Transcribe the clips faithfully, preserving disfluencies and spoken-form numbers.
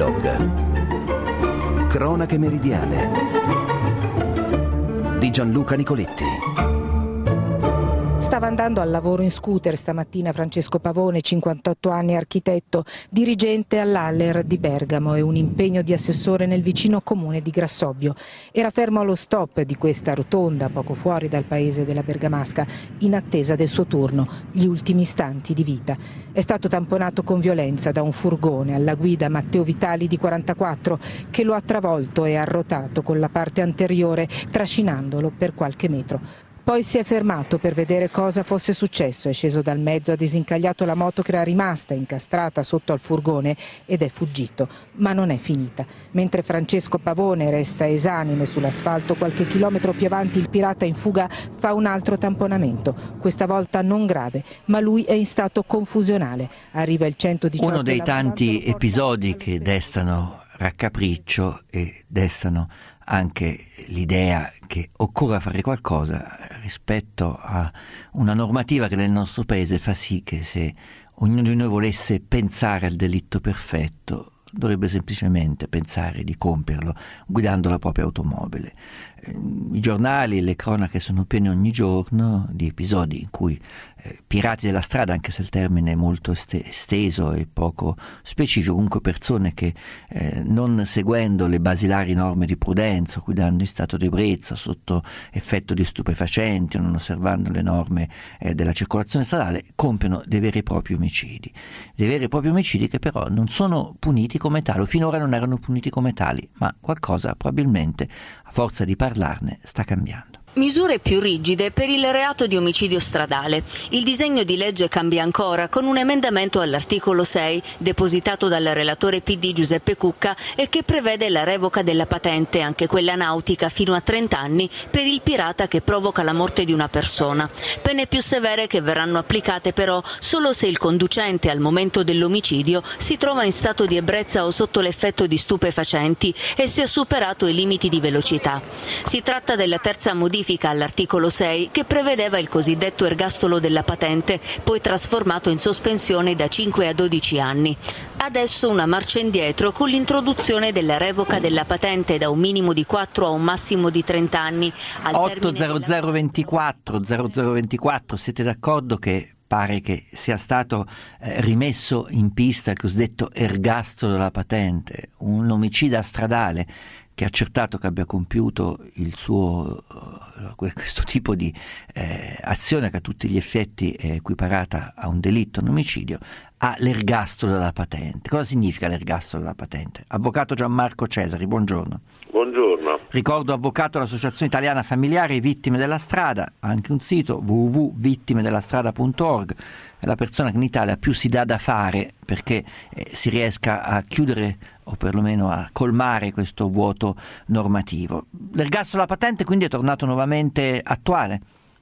Epilogue. Cronache meridiane di Gianluca Nicoletti. Stava andando al lavoro in scooter stamattina Francesco Pavone, cinquantotto anni, architetto, dirigente all'Aller di Bergamo e un impegno di assessore nel vicino comune di Grassobbio. Era fermo allo stop di questa rotonda, poco fuori dal paese della Bergamasca, in attesa del suo turno, gli ultimi istanti di vita. È stato tamponato con violenza da un furgone, alla guida Matteo Vitali di quarantaquattro, che lo ha travolto e arrotato con la parte anteriore, trascinandolo per qualche metro. Poi si è fermato per vedere cosa fosse successo, è sceso dal mezzo, ha disincagliato la moto che era rimasta incastrata sotto al furgone ed è fuggito. Ma non è finita. Mentre Francesco Pavone resta esanime sull'asfalto, qualche chilometro più avanti il pirata in fuga fa un altro tamponamento, questa volta non grave, ma lui è in stato confusionale. Arriva il centodiciotto. Uno dei tanti episodi che destano raccapriccio e destano anche l'idea che occorra fare qualcosa rispetto a una normativa che nel nostro paese fa sì che se ognuno di noi volesse pensare al delitto perfetto dovrebbe semplicemente pensare di compierlo guidando la propria automobile. I giornali e le cronache sono piene ogni giorno di episodi in cui eh, pirati della strada, anche se il termine è molto esteso e poco specifico, comunque persone che eh, non seguendo le basilari norme di prudenza, guidando in stato di ebbrezza, sotto effetto di stupefacenti o non osservando le norme eh, della circolazione stradale, compiono dei veri e propri omicidi. Dei veri e propri omicidi che però non sono puniti come tali, o finora non erano puniti come tali, ma qualcosa probabilmente a forza di parlarne sta cambiando. Misure più rigide per il reato di omicidio stradale. Il disegno di legge cambia ancora con un emendamento all'articolo sei depositato dal relatore P D Giuseppe Cucca e che prevede la revoca della patente, anche quella nautica, fino a trenta anni per il pirata che provoca la morte di una persona. Pene più severe che verranno applicate però solo se il conducente al momento dell'omicidio si trova in stato di ebbrezza o sotto l'effetto di stupefacenti e si è superato i limiti di velocità. Si tratta della terza modifica all'articolo sei che prevedeva il cosiddetto ergastolo della patente, poi trasformato in sospensione da cinque a dodici anni. Adesso una marcia indietro con l'introduzione della revoca della patente da un minimo di quattro a un massimo di trenta anni. otto zero zero ventiquattro zero zero ventiquattro, siete d'accordo che pare che sia stato eh, rimesso in pista il cosiddetto ergastolo della patente, un omicida stradale che ha accertato che abbia compiuto il suo questo tipo di eh, azione che a tutti gli effetti è equiparata a un delitto, un omicidio, ha l'ergastolo della patente. Cosa significa l'ergastolo della patente? Avvocato Gianmarco Cesari, buongiorno. Buongiorno. Ricordo avvocato dell'Associazione Italiana Familiari Vittime della Strada, ha anche un sito w w w punto vittime della strada punto org. È la persona che in Italia più si dà da fare perché eh, si riesca a chiudere o perlomeno a colmare questo vuoto normativo. L'ergastolo della patente quindi è tornato nuovamente attuale?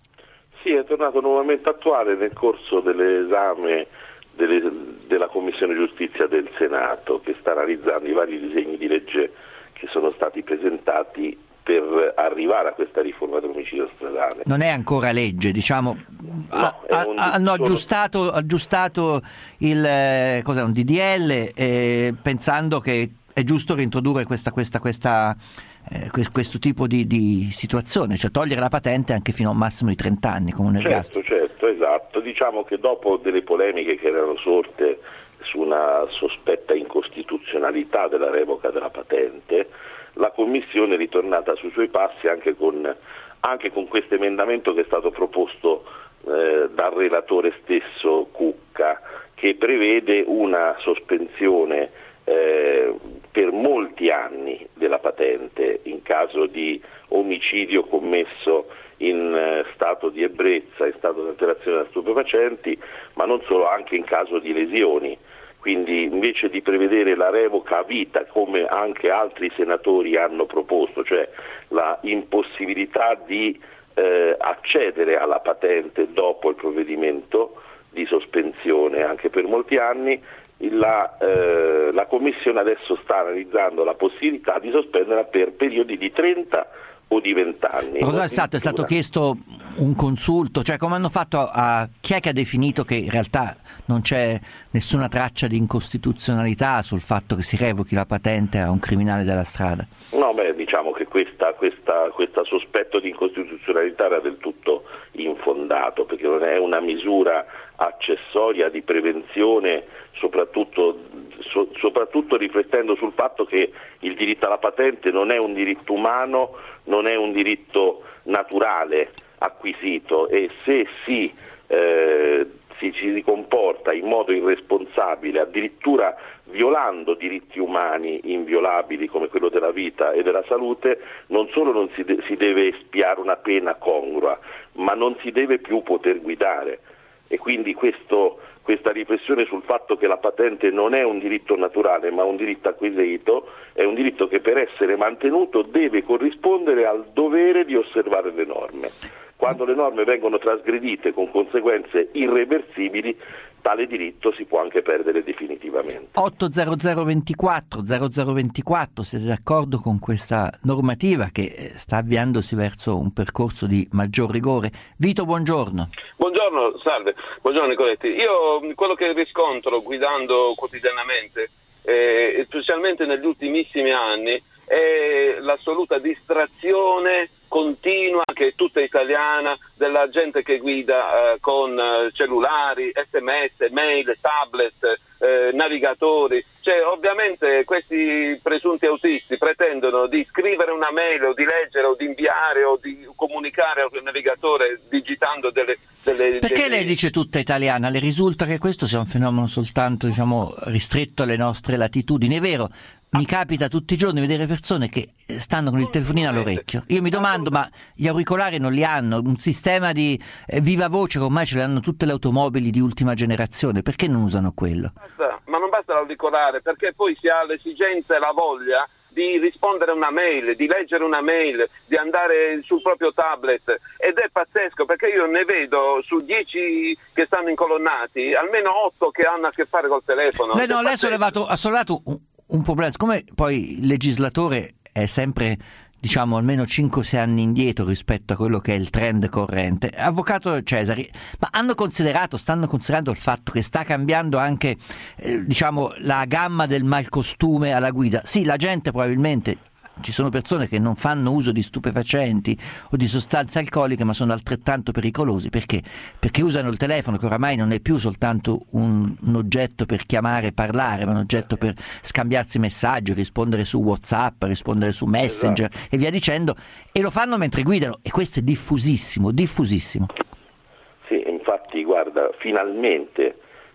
Sì, è tornato nuovamente attuale nel corso dell'esame delle, della Commissione Giustizia del Senato, che sta analizzando i vari disegni di legge che sono stati presentati per arrivare a questa riforma dell'omicidio stradale. Non è ancora legge, diciamo, no, ha, un, hanno solo... aggiustato, aggiustato il eh, cos'è, un D D L eh, pensando che è giusto reintrodurre questa, questa, questa, eh, questo tipo di, di situazione, cioè togliere la patente anche fino a un massimo di trenta anni come un ergastolo. Certo, certo, esatto. Diciamo che dopo delle polemiche che erano sorte su una sospetta incostituzionalità della revoca della patente, la Commissione è ritornata sui suoi passi anche con, anche con questo emendamento che è stato proposto eh, dal relatore stesso Cucca, che prevede una sospensione eh, per molti anni della patente in caso di omicidio commesso in eh, stato di ebbrezza, in stato di alterazione da stupefacenti, ma non solo, anche in caso di lesioni. Quindi invece di prevedere la revoca a vita, come anche altri senatori hanno proposto, cioè la impossibilità di eh, accedere alla patente dopo il provvedimento di sospensione anche per molti anni, la, eh, la Commissione adesso sta analizzando la possibilità di sospenderla per periodi di trenta o di venti anni. Ma cosa è stato? È stato chiesto un consulto, cioè come hanno fatto a, a chi è che ha definito che in realtà non c'è nessuna traccia di incostituzionalità sul fatto che si revochi la patente a un criminale della strada? No, beh, diciamo che questa, questa, questo sospetto di incostituzionalità era del tutto infondato, perché non è una misura accessoria di prevenzione, soprattutto, so, soprattutto riflettendo sul fatto che il diritto alla patente non è un diritto umano, non è un diritto naturale acquisito, e se si, eh, si ci comporta in modo irresponsabile, addirittura violando diritti umani inviolabili come quello della vita e della salute, non solo non si, de- si deve espiare una pena congrua, ma non si deve più poter guidare. E quindi questo, questa riflessione sul fatto che la patente non è un diritto naturale ma un diritto acquisito, è un diritto che per essere mantenuto deve corrispondere al dovere di osservare le norme. Quando le norme vengono trasgredite con conseguenze irreversibili, tale diritto si può anche perdere definitivamente. otto zero zero ventiquattro zero zero ventiquattro, siete d'accordo con questa normativa che sta avviandosi verso un percorso di maggior rigore? Vito, buongiorno. Buongiorno, salve. Buongiorno Nicoletti. Io quello che riscontro guidando quotidianamente, eh, specialmente negli ultimissimi anni, è l'assoluta distrazione continua, che è tutta italiana, della gente che guida eh, con eh, cellulari, sms, mail, tablet, eh, navigatori. Cioè, ovviamente questi presunti autisti pretendono di scrivere una mail o di leggere o di inviare o di comunicare al navigatore digitando delle... delle Perché delle... lei dice tutta italiana? Le risulta che questo sia un fenomeno soltanto, diciamo, ristretto alle nostre latitudini? È vero, mi capita tutti i giorni vedere persone che stanno con il telefonino all'orecchio. Io mi domando, ma gli auricolari non li hanno? Un sistema di eh, viva voce che ormai ce l'hanno tutte le automobili di ultima generazione, perché non usano quello? Basta, ma non basta l'auricolare, perché poi si ha l'esigenza e la voglia di rispondere a una mail, di leggere una mail, di andare sul proprio tablet, ed è pazzesco, perché io ne vedo su dieci che stanno incolonnati almeno otto che hanno a che fare col telefono. Lei, no, lei ha sollevato, ha sollevato un, un problema, siccome poi il legislatore è sempre, diciamo, almeno cinque sei anni indietro rispetto a quello che è il trend corrente. Avvocato Cesari, ma hanno considerato, stanno considerando il fatto che sta cambiando anche, eh, diciamo, la gamma del malcostume alla guida? Sì, la gente probabilmente, ci sono persone che non fanno uso di stupefacenti o di sostanze alcoliche, ma sono altrettanto pericolosi. Perché? Perché usano il telefono, che oramai non è più soltanto un, un oggetto per chiamare e parlare, ma un oggetto per scambiarsi messaggi, rispondere su WhatsApp, rispondere su Messenger, esatto, e via dicendo, e lo fanno mentre guidano, e questo è diffusissimo, diffusissimo. Sì, infatti, guarda, finalmente,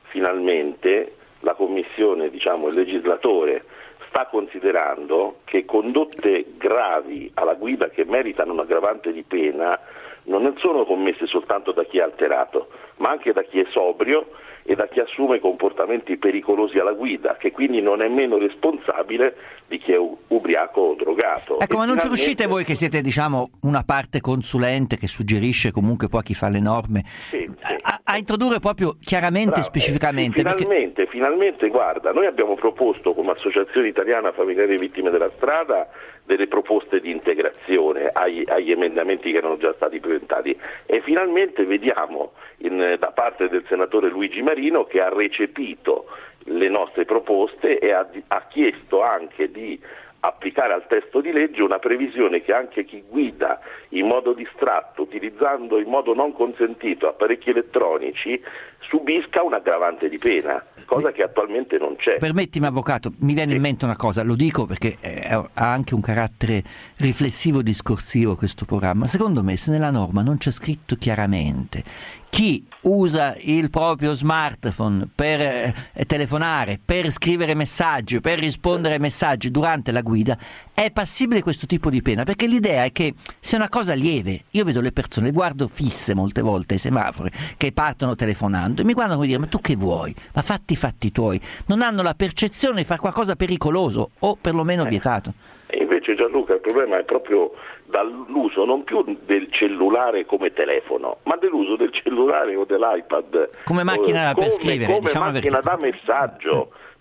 finalmente la Commissione, diciamo, il legislatore sta considerando che condotte gravi alla guida che meritano un aggravante di pena non sono commesse soltanto da chi è alterato, ma anche da chi è sobrio e da chi assume comportamenti pericolosi alla guida, che quindi non è meno responsabile di chi è ubriaco o drogato. Ecco, e ma non finalmente... ci riuscite voi, che siete, diciamo, una parte consulente che suggerisce comunque poi a chi fa le norme, sì, sì. A, a introdurre proprio chiaramente e specificamente? Eh, sì, finalmente, perché... finalmente, guarda, noi abbiamo proposto come Associazione Italiana Familiari Vittime della Strada delle proposte di integrazione agli, agli emendamenti che erano già stati presentati, e finalmente vediamo in, da parte del senatore Luigi Marino, che ha recepito le nostre proposte e ha, ha chiesto anche di applicare al testo di legge una previsione che anche chi guida in modo distratto, utilizzando in modo non consentito apparecchi elettronici, subisca un aggravante di pena, cosa che attualmente non c'è. Permettimi, avvocato, mi viene in mente una cosa, lo dico perché ha anche un carattere riflessivo discorsivo questo programma. Secondo me, se nella norma non c'è scritto chiaramente chi usa il proprio smartphone per eh, telefonare, per scrivere messaggi, per rispondere ai messaggi durante la guida, è passibile questo tipo di pena, perché l'idea è che sia una cosa lieve. Io vedo le persone, le guardo fisse molte volte ai semafori, che partono telefonando e mi guardano come dire: ma tu che vuoi? Ma fatti i fatti tuoi. Non hanno la percezione di fare qualcosa pericoloso o perlomeno vietato. E invece, Gianluca, il problema è proprio dall'uso non più del cellulare come telefono, ma dell'uso del cellulare o dell'iPad come macchina come, per scrivere, come diciamo, macchina perché... da messaggio.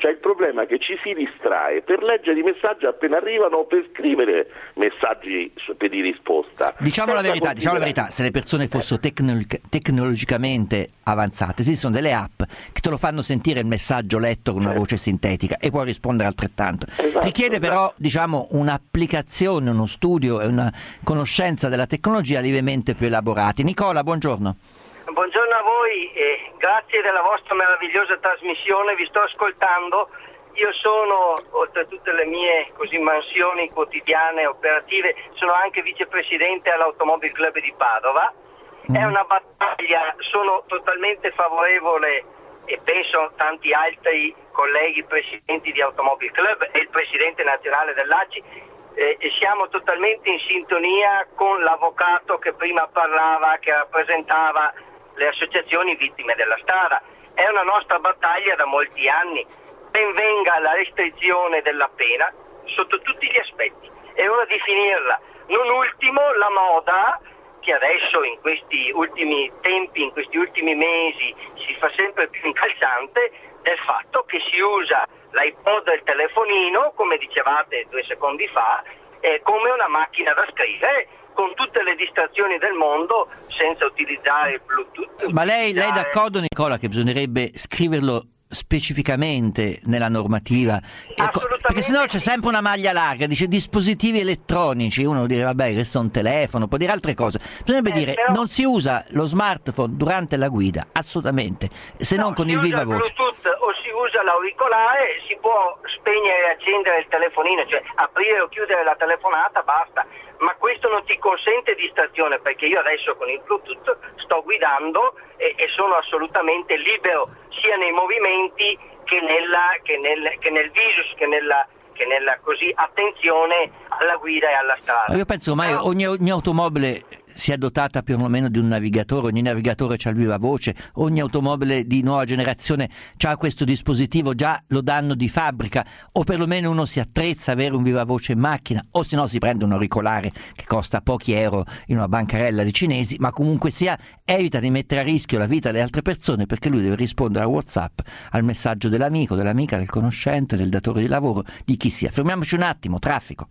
Cioè il problema è che ci si distrae per leggere i messaggi appena arrivano o per scrivere messaggi di risposta. Diciamo la verità, diciamo la verità, se le persone fossero tecnolog- tecnologicamente avanzate, esistono delle app che te lo fanno sentire il messaggio letto con una voce sintetica e puoi rispondere altrettanto. Esatto, Richiede però, esatto. diciamo, un'applicazione, uno studio e una conoscenza della tecnologia lievemente più elaborati. Nicola, buongiorno. Buongiorno a voi e grazie della vostra meravigliosa trasmissione, vi sto ascoltando. Io sono, oltre a tutte le mie così mansioni quotidiane operative, sono anche vicepresidente all'Automobile Club di Padova. Mm. È una battaglia, sono totalmente favorevole e penso tanti altri colleghi presidenti di Automobile Club e il presidente nazionale dell'A C I, eh, e siamo totalmente in sintonia con l'avvocato che prima parlava, che rappresentava le associazioni vittime della strada. È una nostra battaglia da molti anni. Ben venga la restrizione della pena sotto tutti gli aspetti. È ora di finirla. Non ultimo la moda, che adesso in questi ultimi tempi, in questi ultimi mesi si fa sempre più incalzante, del fatto che si usa l'iPod e il telefonino, come dicevate due secondi fa, eh, come una macchina da scrivere, con tutte le distrazioni del mondo, senza utilizzare il Bluetooth. Ma lei, utilizzare... lei è d'accordo, Nicola, che bisognerebbe scriverlo specificamente nella normativa? Perché sennò c'è sempre una maglia larga, dice dispositivi elettronici, uno dire vabbè questo è un telefono, può dire altre cose. Bisognerebbe eh, dire però... non si usa lo smartphone durante la guida, assolutamente, se no, non con il viva voce. Bluetooth o si usa l'auricolare, si può spegnere e accendere il telefonino, cioè aprire o chiudere la telefonata, basta. Ma questo non ti consente distrazione, perché io adesso con il Bluetooth sto guidando e, e sono assolutamente libero sia nei movimenti che, nella, che, nel, che nel visus, che nella, che nella così attenzione alla guida e alla strada. Ma io penso ormai Però... ogni, ogni automobile sia dotata più o meno di un navigatore, ogni navigatore c'ha il viva voce, ogni automobile di nuova generazione c'ha questo dispositivo, già lo danno di fabbrica, o perlomeno uno si attrezza a avere un viva voce in macchina, o se no si prende un auricolare che costa pochi euro in una bancarella di cinesi, ma comunque sia evita di mettere a rischio la vita delle altre persone, perché lui deve rispondere a WhatsApp al messaggio dell'amico, dell'amica, del conoscente, del datore di lavoro, di chi sia. Fermiamoci un attimo, traffico.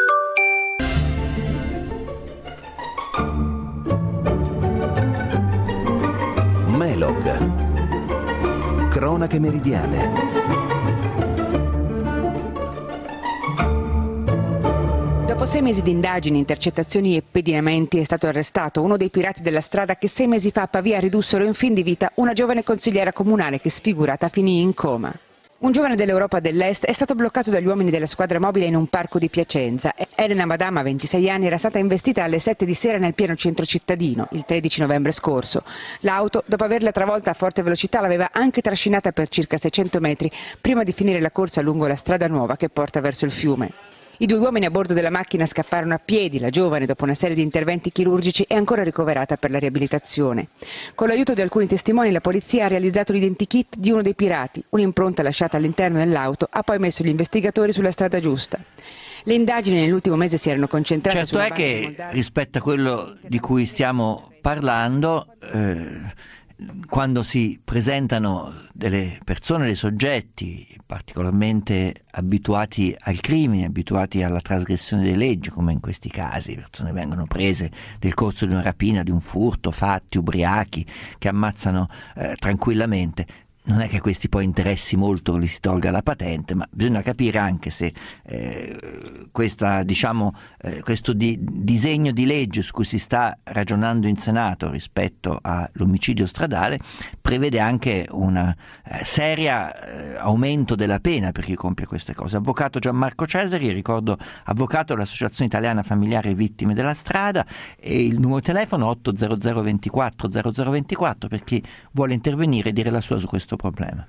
Melog. Cronache meridiane. Dopo sei mesi di indagini, intercettazioni e pedinamenti è stato arrestato uno dei pirati della strada che sei mesi fa a Pavia ridussero in fin di vita una giovane consigliera comunale che sfigurata finì in coma. Un giovane dell'Europa dell'Est è stato bloccato dagli uomini della squadra mobile in un parco di Piacenza. Elena Madama, ventisei anni, era stata investita alle sette di sera nel pieno centro cittadino, il tredici novembre scorso. L'auto, dopo averla travolta a forte velocità, l'aveva anche trascinata per circa seicento metri prima di finire la corsa lungo la strada nuova che porta verso il fiume. I due uomini a bordo della macchina scapparono a piedi. La giovane, dopo una serie di interventi chirurgici, è ancora ricoverata per la riabilitazione. Con l'aiuto di alcuni testimoni, la polizia ha realizzato l'identikit di uno dei pirati. Un'impronta lasciata all'interno dell'auto ha poi messo gli investigatori sulla strada giusta. Le indagini nell'ultimo mese si erano concentrate certo sulla è che rispetto a quello di cui stiamo parlando, eh, quando si presentano delle persone, dei soggetti particolarmente abituati al crimine, abituati alla trasgressione delle leggi, come in questi casi, persone vengono prese nel corso di una rapina, di un furto, fatti, ubriachi, che ammazzano eh, tranquillamente. Non è che a questi poi interessi molto li si tolga la patente, ma bisogna capire anche se eh, questa, diciamo, eh, questo di, disegno di legge su cui si sta ragionando in Senato rispetto all'omicidio stradale prevede anche un eh, seria eh, aumento della pena per chi compie queste cose. Avvocato Gianmarco Cesari, ricordo avvocato dell'Associazione Italiana Familiari e Vittime della Strada, e il numero di telefono otto zero zero ventiquattro zero zero ventiquattro per chi vuole intervenire e dire la sua su questo problema.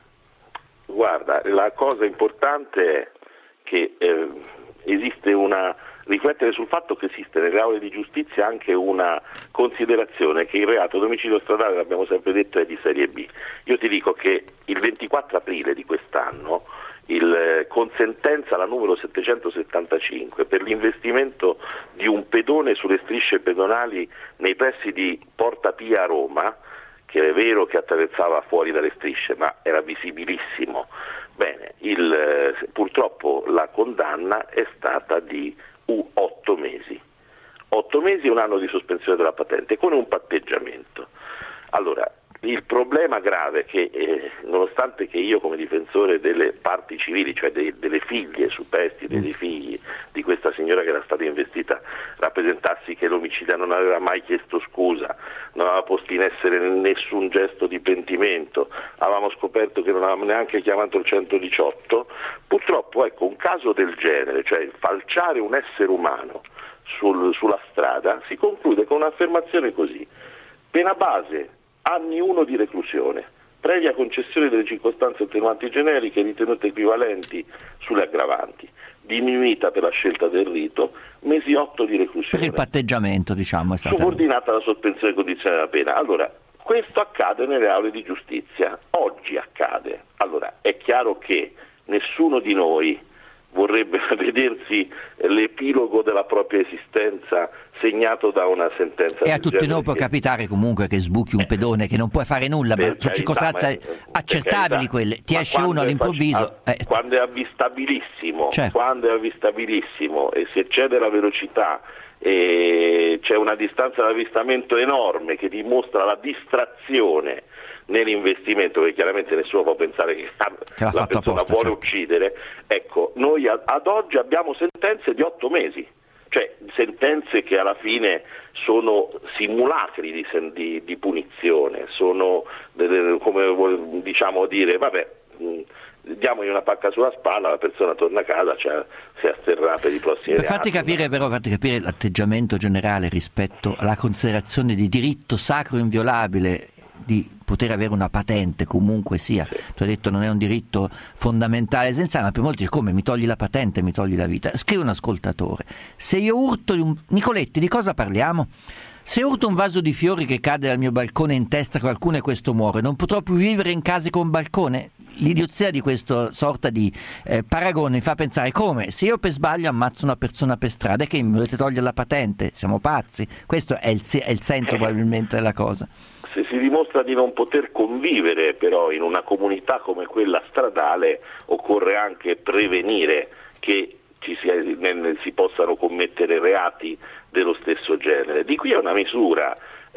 Guarda, la cosa importante è che eh, esiste una riflettere sul fatto che esiste nelle aule di giustizia anche una considerazione che il reato di omicidio stradale, l'abbiamo sempre detto, è di serie B. Io ti dico che il ventiquattro aprile di quest'anno il, con sentenza la numero settecentosettantacinque per l'investimento di un pedone sulle strisce pedonali nei pressi di Porta Pia a Roma, che è vero che attraversava fuori dalle strisce, ma era visibilissimo. Bene, il, purtroppo la condanna è stata di otto mesi. Otto mesi e un anno di sospensione della patente, con un patteggiamento. Allora, il problema grave è che, eh, nonostante che io come difensore delle parti civili, cioè dei, delle figlie superstiti, dei figli di questa signora che era stata investita, rappresentassi che l'omicida non aveva mai chiesto scusa, non aveva posto in essere nessun gesto di pentimento, avevamo scoperto che non aveva neanche chiamato il centodiciotto, purtroppo ecco un caso del genere, cioè falciare un essere umano sul, sulla strada, si conclude con un'affermazione così: pena base anni uno di reclusione, previa concessione delle circostanze attenuanti generiche ritenute equivalenti sulle aggravanti, diminuita per la scelta del rito, mesi otto di reclusione. Per il patteggiamento, diciamo, è stata subordinata alla sospensione condizionale della pena. Allora, questo accade nelle aule di giustizia, oggi accade. Allora, è chiaro che nessuno di noi vorrebbe vedersi l'epilogo della propria esistenza segnato da una sentenza. E a tutti genere noi può che... capitare comunque che sbuchi un pedone che non può fare nulla, per ma sono circostanze ma, accettabili quelle, ti ma esce uno all'improvviso. È, eh. Quando è avvistabilissimo, certo. quando è avvistabilissimo e si eccede la velocità e c'è una distanza d'avvistamento enorme che dimostra la distrazione nell'investimento, perché chiaramente nessuno può pensare che, che la persona apposta, vuole certo. uccidere. Ecco, noi ad, ad oggi abbiamo sentenze di otto mesi, cioè sentenze che alla fine sono simulacri di, di, di punizione, sono come diciamo dire, vabbè, diamogli una pacca sulla spalla, la persona torna a casa, cioè, si asterrà per i prossimi per reati. farti capire però, farti capire l'atteggiamento generale rispetto alla considerazione di diritto sacro e inviolabile di poter avere una patente, comunque sia. Sì. Tu hai detto non è un diritto fondamentale essenziale, ma per molti dice come mi togli la patente, mi togli la vita. Scrive un ascoltatore: se io urto un... Nicoletti, di cosa parliamo? Se urto un vaso di fiori che cade dal mio balcone in testa a qualcuno e questo muore, non potrò più vivere in case con balcone? L'idiozia di questa sorta di eh, paragone mi fa pensare: come? Se io per sbaglio ammazzo una persona per strada, e che mi volete togliere la patente? Siamo pazzi? Questo è il, è il senso probabilmente della cosa. Se si dimostra di non poter convivere però in una comunità come quella stradale, occorre anche prevenire che ci sia, si possano commettere reati dello stesso genere. Di qui è una misura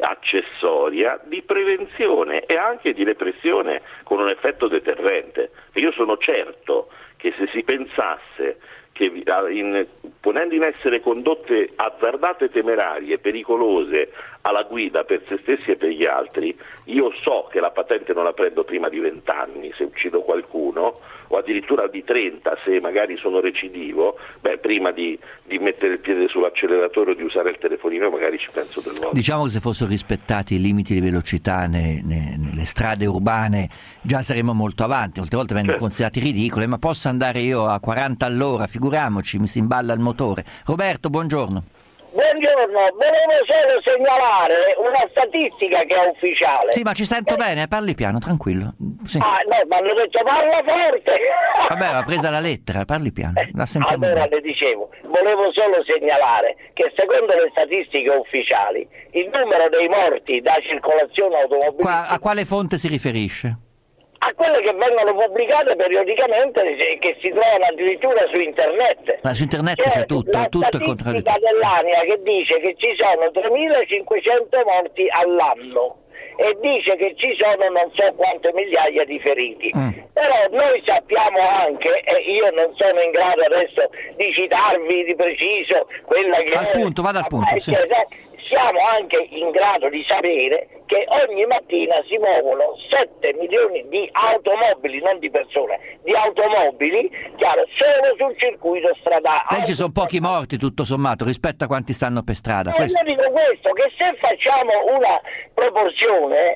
accessoria di prevenzione e anche di repressione con un effetto deterrente. Io sono certo che se si pensasse che in, ponendo in essere condotte azzardate, temerarie, pericolose alla guida per se stessi e per gli altri, io so che la patente non la prendo prima di vent'anni se uccido qualcuno, o addirittura di trenta se magari sono recidivo, beh, prima di, di mettere il piede sull'acceleratore o di usare il telefonino magari ci penso due volte. Diciamo che se fossero rispettati i limiti di velocità ne, ne, nelle strade urbane già saremmo molto avanti. Molte volte vengono certo. considerati ridicole, ma posso andare io a quaranta all'ora, figuriamoci, mi si imballa il motore. Roberto, buongiorno. Buongiorno, volevo solo segnalare una statistica che è ufficiale. Sì, ma ci sento eh. bene, parli piano, tranquillo. Sì. Ah, no, ma hanno detto parla forte. Vabbè, va presa la lettera, parli piano, la sentiamo allora bene. le dicevo, volevo solo segnalare che secondo le statistiche ufficiali il numero dei morti da circolazione automobilistica... Qua, a quale fonte si riferisce? A quelle che vengono pubblicate periodicamente, che si trovano addirittura su internet. Ma su internet c'è, c'è tutto, la tutto è contraddittorio. La dell'ANIA che dice che ci sono tremilacinquecento morti all'anno e dice che ci sono non so quante migliaia di feriti. Mm. Però noi sappiamo anche, e io non sono in grado adesso di citarvi di preciso quella che al è... punto, vada al punto, sì. Siamo anche in grado di sapere che ogni mattina si muovono sette milioni di automobili, non di persone, di automobili, chiaro, solo sul circuito stradale. Lei ci sono pochi morti tutto sommato rispetto a quanti stanno per strada. No, io dico questo, che se facciamo una proporzione,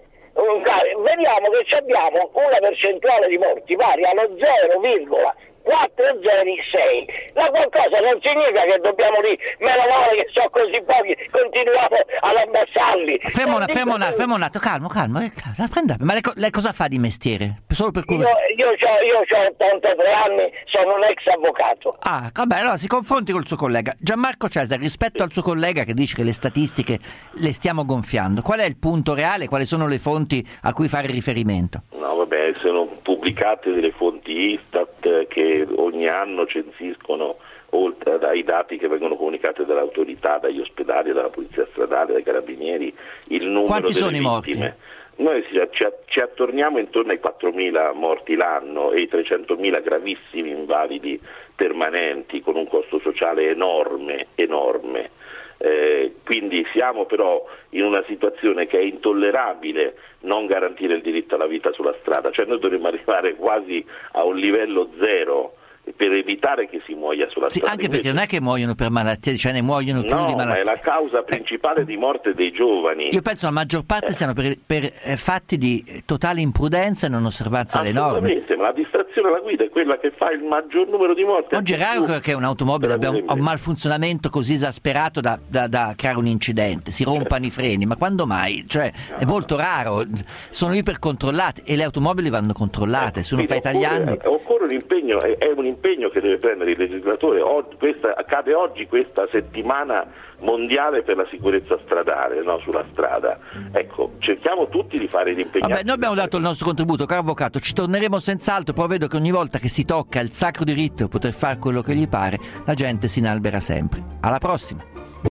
vediamo che abbiamo una percentuale di morti pari allo zero virgola quattrocentosei. Ma qualcosa non significa che dobbiamo dire meno male che sono così pochi, continuiamo ad abbassarli. Fermo un fermo un fermo un attimo, calmo, calmo, eh, calmo. Prenda, ma lei, lei cosa fa di mestiere? solo per io, io, c'ho, io ho ottantatré anni, sono un ex avvocato. Ah, vabbè, allora si confronti col suo collega. Gianmarco Cesare, rispetto al suo collega che dice che le statistiche le stiamo gonfiando, qual è il punto reale, quali sono le fonti a cui fare riferimento? No, vabbè, sono pubblicate delle fonti Istat che ogni anno censiscono, oltre ai dati che vengono comunicati dall'autorità, dagli ospedali, dalla polizia stradale, dai carabinieri, il numero Quanti delle sono i vittime. morti? Noi ci, ci attorniamo intorno ai quattromila morti l'anno e ai trecentomila gravissimi invalidi permanenti, con un costo sociale enorme, enorme. Eh, quindi siamo però in una situazione che è intollerabile non garantire il diritto alla vita sulla strada, cioè noi dovremmo arrivare quasi a un livello zero per evitare che si muoia sulla sì, strada. Anche perché non è che muoiono per malattie, cioè ne muoiono più no, di malattie. ma è la causa principale eh, di morte dei giovani. Io penso la maggior parte eh. siano per, per eh, fatti di totale imprudenza e non osservanza delle norme. Assolutamente, ma la distrazione alla guida è quella che fa il maggior numero di morti. Oggi è raro che un'automobile abbia un, un malfunzionamento così esasperato da, da, da creare un incidente, si rompano i freni, ma quando mai? Cioè, è molto raro, sono ipercontrollate e le automobili vanno controllate, se uno fa i tagliandi. Occorre un impegno, è, è un impegno che deve prendere il legislatore. Oggi, questa, accade oggi questa settimana mondiale per la sicurezza stradale, no, sulla strada. Ecco, cerchiamo tutti di fare gli impegni. Vabbè, noi abbiamo dato il nostro contributo, caro avvocato, ci torneremo senz'altro, però vedo che ogni volta che si tocca il sacro diritto di poter fare quello che gli pare, la gente si inalbera sempre. Alla prossima!